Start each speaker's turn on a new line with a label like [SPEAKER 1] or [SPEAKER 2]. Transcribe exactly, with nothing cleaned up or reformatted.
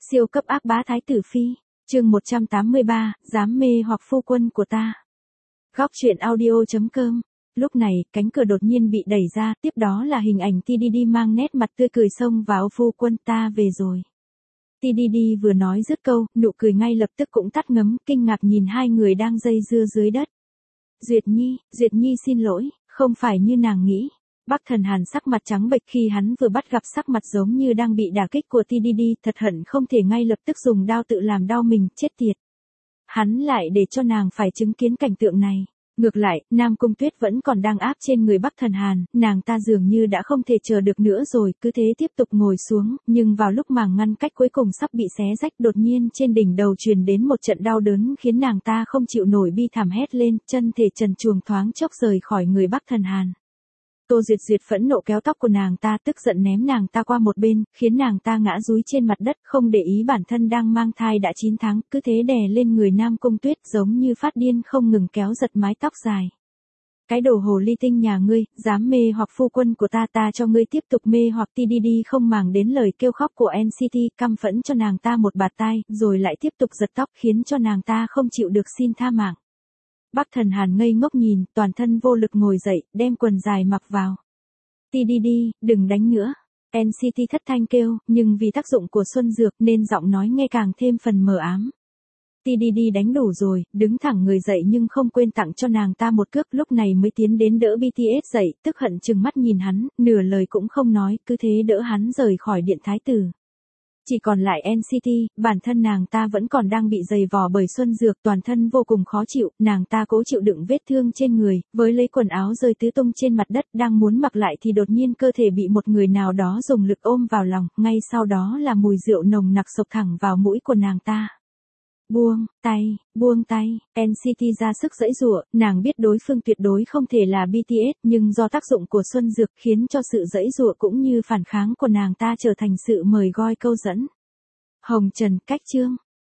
[SPEAKER 1] Siêu cấp ác bá thái tử phi, chương một trăm tám mươi ba, dám mê hoặc phu quân của ta. Góc truyện audio.com. Lúc này, cánh cửa đột nhiên bị đẩy ra, tiếp đó là hình ảnh tê đê đê mang nét mặt tươi cười xông vào. Phu quân ta về rồi. tê đê đê vừa nói dứt câu, nụ cười ngay lập tức cũng tắt ngấm, kinh ngạc nhìn hai người đang dây dưa dưới đất. Duyệt Nhi, Duyệt Nhi xin lỗi, không phải như nàng nghĩ. Bắc Thần Hàn sắc mặt trắng bệch khi hắn vừa bắt gặp sắc mặt giống như đang bị đả kích của tê đê đê, thật hận không thể ngay lập tức dùng đao tự làm đau mình, chết tiệt. Hắn lại để cho nàng phải chứng kiến cảnh tượng này. Ngược lại, Nam Cung Tuyết vẫn còn đang áp trên người Bắc Thần Hàn, nàng ta dường như đã không thể chờ được nữa rồi, cứ thế tiếp tục ngồi xuống, nhưng vào lúc màng ngăn cách cuối cùng sắp bị xé rách, đột nhiên trên đỉnh đầu truyền đến một trận đau đớn khiến nàng ta không chịu nổi, bi thảm hét lên, chân thể trần truồng thoáng chốc rời khỏi người Bắc Thần Hàn. Tô Duyệt Duyệt phẫn nộ kéo tóc của nàng ta, tức giận ném nàng ta qua một bên, khiến nàng ta ngã dúi trên mặt đất, không để ý bản thân đang mang thai đã chín tháng, cứ thế đè lên người Nam Cung Tuyết giống như phát điên không ngừng kéo giật mái tóc dài. Cái đồ hồ ly tinh nhà ngươi, dám mê hoặc phu quân của ta, ta cho ngươi tiếp tục mê hoặc. tê đê đê không màng đến lời kêu khóc của en xê tê, căm phẫn cho nàng ta một bạt tai, rồi lại tiếp tục giật tóc khiến cho nàng ta không chịu được xin tha mạng. Bắc Thần Hàn ngây ngốc nhìn, toàn thân vô lực ngồi dậy, đem quần dài mặc vào. tê đê đê, đừng đánh nữa. en xê tê thất thanh kêu, nhưng vì tác dụng của xuân dược nên giọng nói nghe càng thêm phần mờ ám. tê đê đê đánh đủ rồi, đứng thẳng người dậy nhưng không quên tặng cho nàng ta một cước, lúc này mới tiến đến đỡ bê tê ét dậy, tức hận trừng mắt nhìn hắn, nửa lời cũng không nói, cứ thế đỡ hắn rời khỏi điện thái tử. Chỉ còn lại en xê tê, bản thân nàng ta vẫn còn đang bị dày vò bởi xuân dược, toàn thân vô cùng khó chịu, nàng ta cố chịu đựng vết thương trên người, với lấy quần áo rơi tứ tung trên mặt đất, đang muốn mặc lại thì đột nhiên cơ thể bị một người nào đó dùng lực ôm vào lòng, ngay sau đó là mùi rượu nồng nặc sộc thẳng vào mũi của nàng ta. Buông tay, buông tay, en xê tê ra sức giãy giụa, nàng biết đối phương tuyệt đối không thể là bê tê ét, nhưng do tác dụng của xuân dược khiến cho sự giãy giụa cũng như phản kháng của nàng ta trở thành sự mời gọi câu dẫn. Hồng Trần, cách chương.